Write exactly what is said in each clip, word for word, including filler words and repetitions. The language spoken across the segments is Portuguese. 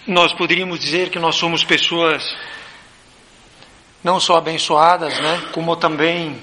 nós poderíamos dizer que nós somos pessoas não só abençoadas, né, como também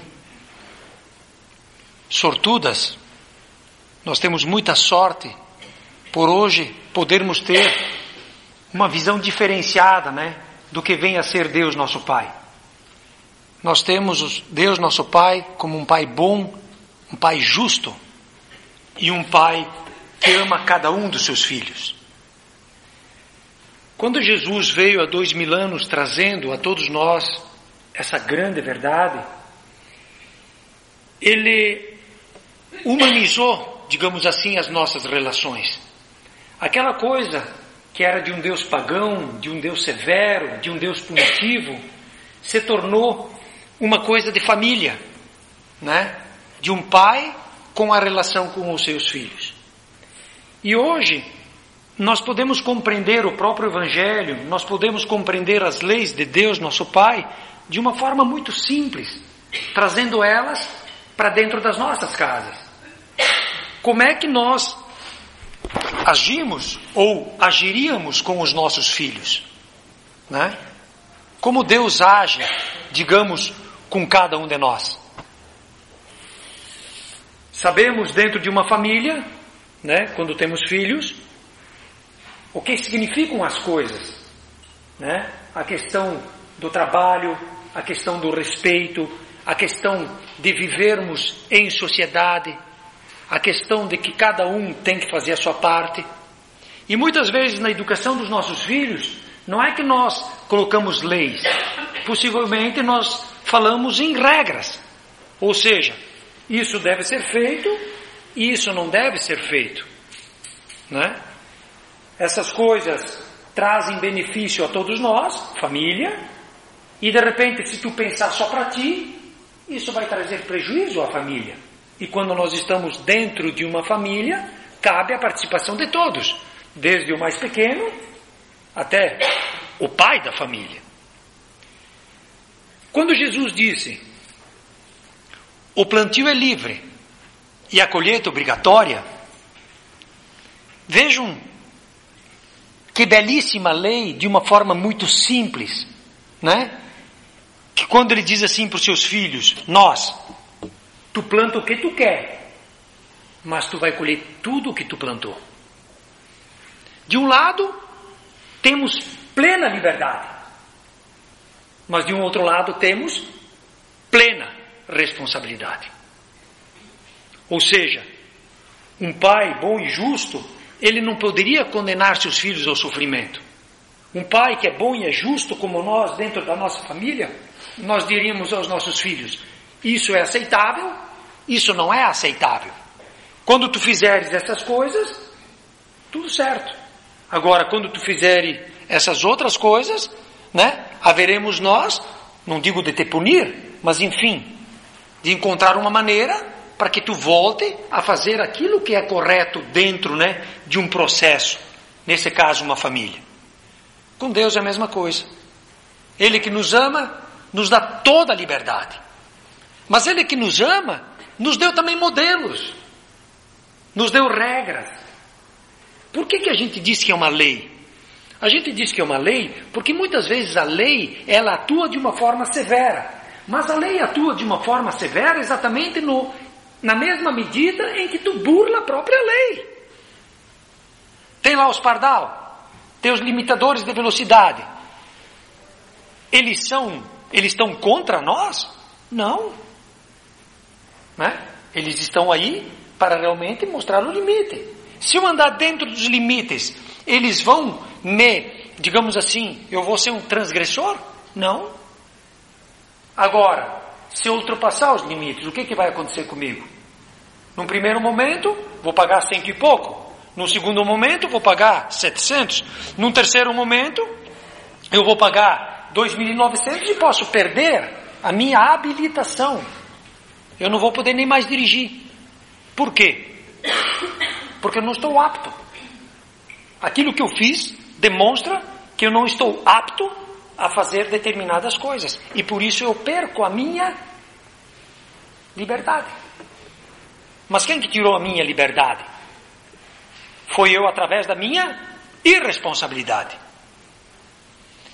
sortudas. Nós temos muita sorte por hoje podermos ter uma visão diferenciada, né, do que vem a ser Deus nosso Pai. Nós temos Deus nosso Pai como um Pai bom, um Pai justo e um Pai que ama cada um dos seus filhos. Quando Jesus veio há dois mil anos trazendo a todos nós essa grande verdade, Ele humanizou, digamos assim, as nossas relações. Aquela coisa que era de um Deus pagão, de um Deus severo, de um Deus punitivo, se tornou uma coisa de família, né? De um pai com a relação com os seus filhos. E hoje nós podemos compreender o próprio Evangelho, nós podemos compreender as leis de Deus, nosso Pai, de uma forma muito simples, trazendo elas para dentro das nossas casas. Como é que nós agimos ou agiríamos com os nossos filhos, né? Como Deus age, digamos, com cada um de nós. Sabemos dentro de uma família, né, quando temos filhos, o que significam as coisas, né? A questão do trabalho, a questão do respeito, a questão de vivermos em sociedade, a questão de que cada um tem que fazer a sua parte. E muitas vezes na educação dos nossos filhos, não é que nós colocamos leis, possivelmente nós falamos em regras, ou seja, isso deve ser feito e isso não deve ser feito, né? Essas coisas trazem benefício a todos nós, família, e de repente se tu pensar só para ti, isso vai trazer prejuízo à família. E quando nós estamos dentro de uma família, cabe a participação de todos, desde o mais pequeno até o pai da família. Quando Jesus disse, o plantio é livre e a colheita obrigatória, vejam que belíssima lei, de uma forma muito simples, né? Que quando ele diz assim para os seus filhos, nós, tu planta o que tu quer, mas tu vai colher tudo o que tu plantou. De um lado, temos plena liberdade, mas de um outro lado temos plena responsabilidade. Ou seja, um pai bom e justo, ele não poderia condenar seus filhos ao sofrimento. Um pai que é bom e é justo como nós, dentro da nossa família, nós diríamos aos nossos filhos, isso é aceitável, isso não é aceitável. Quando tu fizeres essas coisas, tudo certo. Agora, quando tu fizeres essas outras coisas, né, haveremos nós, não digo de te punir, mas enfim, de encontrar uma maneira para que tu volte a fazer aquilo que é correto dentro, né, de um processo, nesse caso uma família. Com Deus é a mesma coisa. Ele que nos ama, nos dá toda a liberdade. Mas Ele que nos ama, nos deu também modelos, nos deu regras. Por que que a gente diz que é uma lei? A gente diz que é uma lei porque muitas vezes a lei, ela atua de uma forma severa. Mas a lei atua de uma forma severa exatamente no, na mesma medida em que tu burla a própria lei. Tem lá os pardal, tem os limitadores de velocidade. Eles são, eles estão contra nós? Não. Né? Eles estão aí para realmente mostrar o limite. Se eu andar dentro dos limites, eles vão me, digamos assim, eu vou ser um transgressor? Não. Agora, se eu ultrapassar os limites, o que, que vai acontecer comigo? Num primeiro momento, vou pagar cento e pouco. Num segundo momento, vou pagar setecentos. Num terceiro momento, eu vou pagar dois mil e novecentos e posso perder a minha habilitação. Eu não vou poder nem mais dirigir. Por quê? Porque eu não estou apto. Aquilo que eu fiz demonstra que eu não estou apto a fazer determinadas coisas. E por isso eu perco a minha liberdade. Mas quem que tirou a minha liberdade? Foi eu através da minha irresponsabilidade.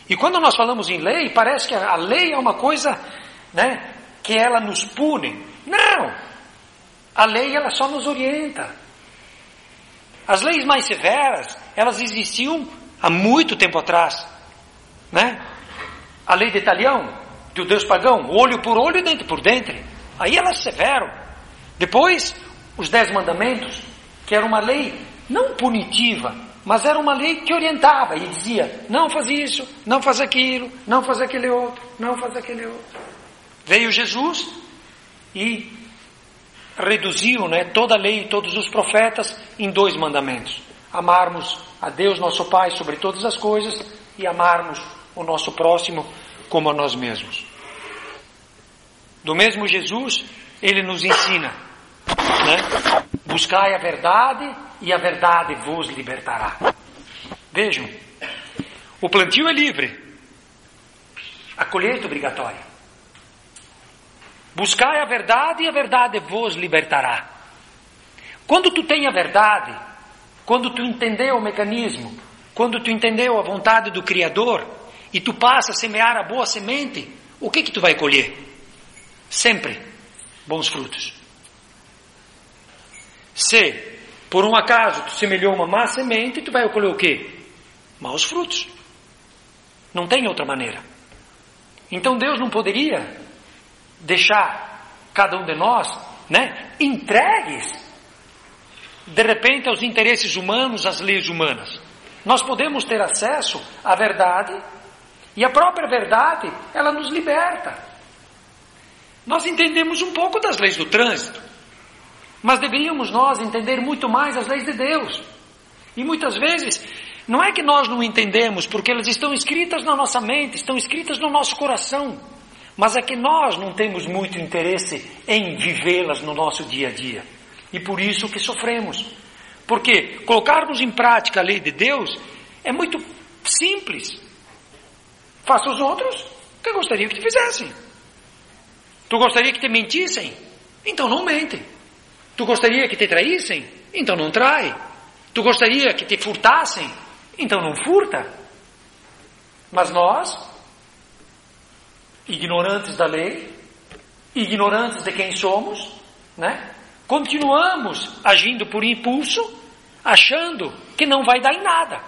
E quando nós falamos em lei, parece que a lei é uma coisa, né, que ela nos pune. Não! A lei, ela só nos orienta. As leis mais severas, elas existiam há muito tempo atrás, né? A lei de Talião, do Deus pagão, olho por olho e dente por dente. Aí ela é severo. Depois, os dez mandamentos, que era uma lei não punitiva, mas era uma lei que orientava e dizia, não faz isso, não faz aquilo, não faz aquele outro, não faz aquele outro. Veio Jesus e reduziu, né, toda a lei e todos os profetas em dois mandamentos. Amarmos a Deus nosso Pai sobre todas as coisas e amarmos o nosso próximo como a nós mesmos. Do mesmo Jesus, Ele nos ensina, né? Buscai a verdade e a verdade vos libertará. Vejam, o plantio é livre, a colheita é obrigatória. Buscai a verdade e a verdade vos libertará. Quando tu tem a verdade, quando tu entendeu o mecanismo, quando tu entendeu a vontade do Criador e tu passa a semear a boa semente, o que que tu vai colher? Sempre bons frutos. Se por um acaso tu semeou uma má semente, tu vai colher o quê? Maus frutos. Não tem outra maneira. Então Deus não poderia deixar cada um de nós, né, entregues de repente aos interesses humanos, às leis humanas. Nós podemos ter acesso à verdade e a própria verdade, ela nos liberta. Nós entendemos um pouco das leis do trânsito, mas deveríamos nós entender muito mais as leis de Deus. E muitas vezes, não é que nós não entendemos, porque elas estão escritas na nossa mente, estão escritas no nosso coração, mas é que nós não temos muito interesse em vivê-las no nosso dia a dia. E por isso que sofremos. Porque colocarmos em prática a lei de Deus é muito simples. Faça os outros o que eu gostaria que te fizessem. Tu gostaria que te mentissem? Então não mente. Tu gostaria que te traíssem? Então não trai. Tu gostaria que te furtassem? Então não furta. Mas nós, ignorantes da lei, ignorantes de quem somos, né? Continuamos agindo por impulso, achando que não vai dar em nada.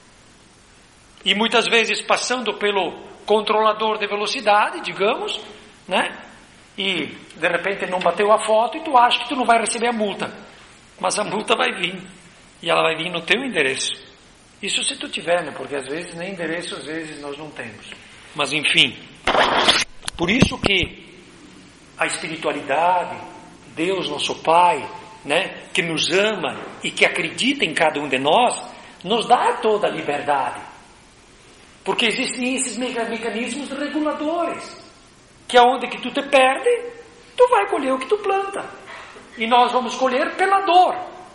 E muitas vezes passando pelo controlador de velocidade, digamos, né? E de repente não bateu a foto e tu acha que tu não vai receber a multa. Mas a multa vai vir. E ela vai vir no teu endereço. Isso se tu tiver, né? Porque às vezes nem endereço, às vezes nós não temos. Mas enfim. Por isso que a espiritualidade, Deus nosso Pai, né, que nos ama e que acredita em cada um de nós, nos dá toda a liberdade. Porque existem esses mecanismos reguladores, que aonde que tu te perde, tu vai colher o que tu planta. E nós vamos colher pela dor,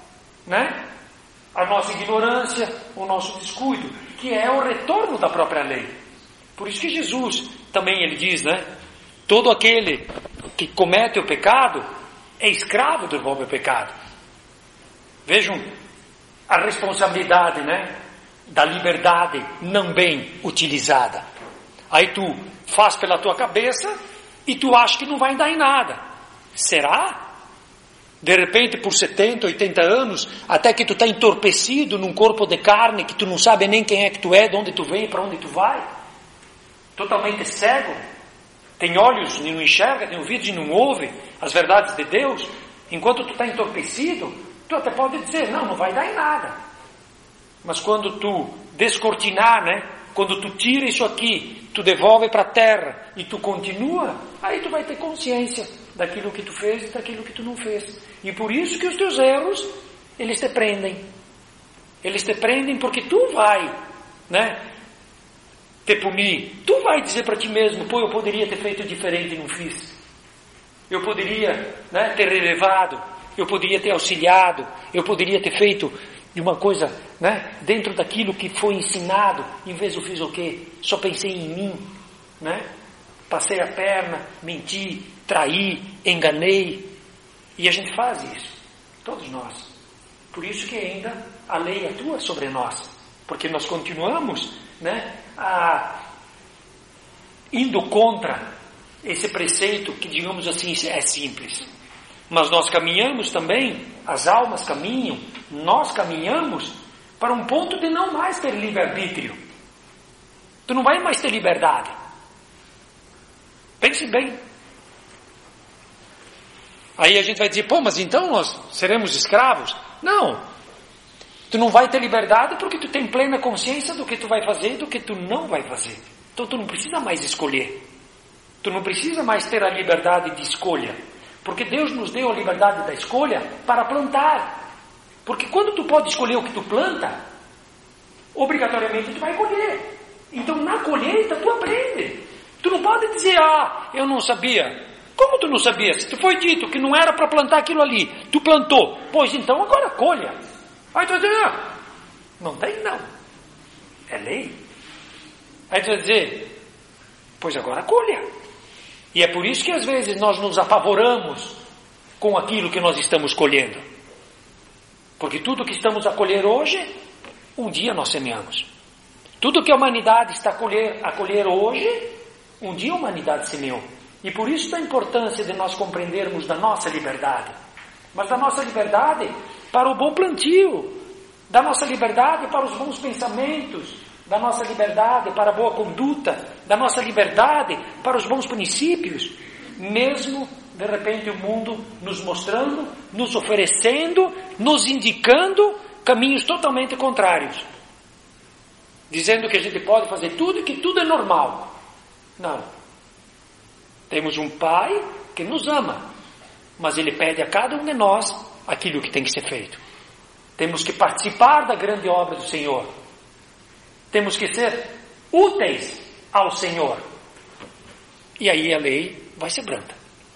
né? A nossa ignorância, o nosso descuido, que é o retorno da própria lei. Por isso que Jesus também ele diz, né? Todo aquele que comete o pecado é escravo do próprio pecado. Vejam a responsabilidade, né, da liberdade não bem utilizada. Aí tu faz pela tua cabeça e tu acha que não vai dar em nada. Será? De repente por setenta, oitenta anos, até que tu está entorpecido num corpo de carne que tu não sabe nem quem é que tu é, de onde tu vem, para onde tu vai. Totalmente cego. Tem olhos e não enxerga, tem ouvidos e não ouve as verdades de Deus. Enquanto tu está entorpecido, tu até pode dizer, não, não vai dar em nada. Mas quando tu descortinar, né? Quando tu tira isso aqui, tu devolve para a terra e tu continua, aí tu vai ter consciência daquilo que tu fez e daquilo que tu não fez. E por isso que os teus erros, eles te prendem. Eles te prendem porque tu vai, né, te punir. Tu vai dizer para ti mesmo, pô, eu poderia ter feito diferente e não fiz. Eu poderia, né, ter relevado, eu poderia ter auxiliado, eu poderia ter feito de uma coisa, né, dentro daquilo que foi ensinado, em vez eu fiz o quê? Só pensei em mim, né? Passei a perna, menti, traí, enganei, e a gente faz isso, todos nós. Por isso que ainda a lei atua sobre nós, porque nós continuamos, né, a indo contra esse preceito que, digamos assim, é simples. Mas nós caminhamos também, as almas caminham, nós caminhamos para um ponto de não mais ter livre-arbítrio. Tu não vai mais ter liberdade. Pense bem. Aí a gente vai dizer, pô, mas então nós seremos escravos? Não. Tu não vai ter liberdade porque tu tem plena consciência do que tu vai fazer e do que tu não vai fazer. Então tu não precisa mais escolher. Tu não precisa mais ter a liberdade de escolha. Porque Deus nos deu a liberdade da escolha para plantar. Porque quando tu pode escolher o que tu planta, obrigatoriamente tu vai colher. Então na colheita tu aprende. Tu não pode dizer, ah, eu não sabia. Como tu não sabia? Se tu foi dito que não era para plantar aquilo ali, tu plantou, pois então agora colha. Aí tu vai dizer, ah, não tem não. É lei. Aí tu vai dizer, pois agora colha. E é por isso que às vezes nós nos apavoramos com aquilo que nós estamos colhendo. Porque tudo que estamos a colher hoje, um dia nós semeamos. Tudo que a humanidade está a colher, a colher hoje, um dia a humanidade semeou. E por isso a importância de nós compreendermos da nossa liberdade. Mas da nossa liberdade para o bom plantio, da nossa liberdade para os bons pensamentos, da nossa liberdade para a boa conduta, da nossa liberdade para os bons princípios, mesmo de repente o mundo nos mostrando, nos oferecendo, nos indicando caminhos totalmente contrários, dizendo que a gente pode fazer tudo e que tudo é normal. Não. Temos um Pai que nos ama, mas Ele pede a cada um de nós aquilo que tem que ser feito. Temos que participar da grande obra do Senhor. Temos que ser úteis ao Senhor. E aí a lei vai ser branda.